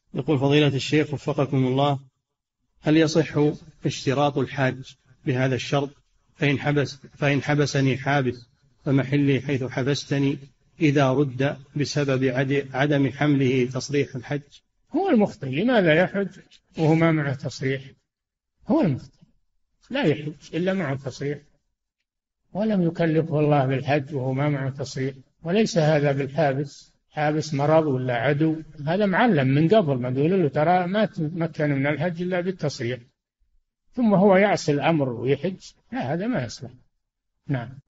يقول فضيلة الشيخ وفقكم الله: هل يصح اشتراط الحاج بهذا الشرط؟ فإن حبسني حابس فمحلي حيث حبستني إذا رد بسبب عدم حمله تصريح الحج. هو المخطئ لماذا يحج وهو ما معه تصريح؟ هو المخطئ لا يحج إلا معه تصريح، ولم يكلفه الله بالحج وهو ما معه تصريح. وليس هذا بالحابس، حابس مرض ولا عدو، هذا معلم من قبل، ما يقول له ترى ما تمكن من الحج إلا بالتصريح، ثم هو يعصي الأمر ويحج، لا هذا ما يصلح. نعم.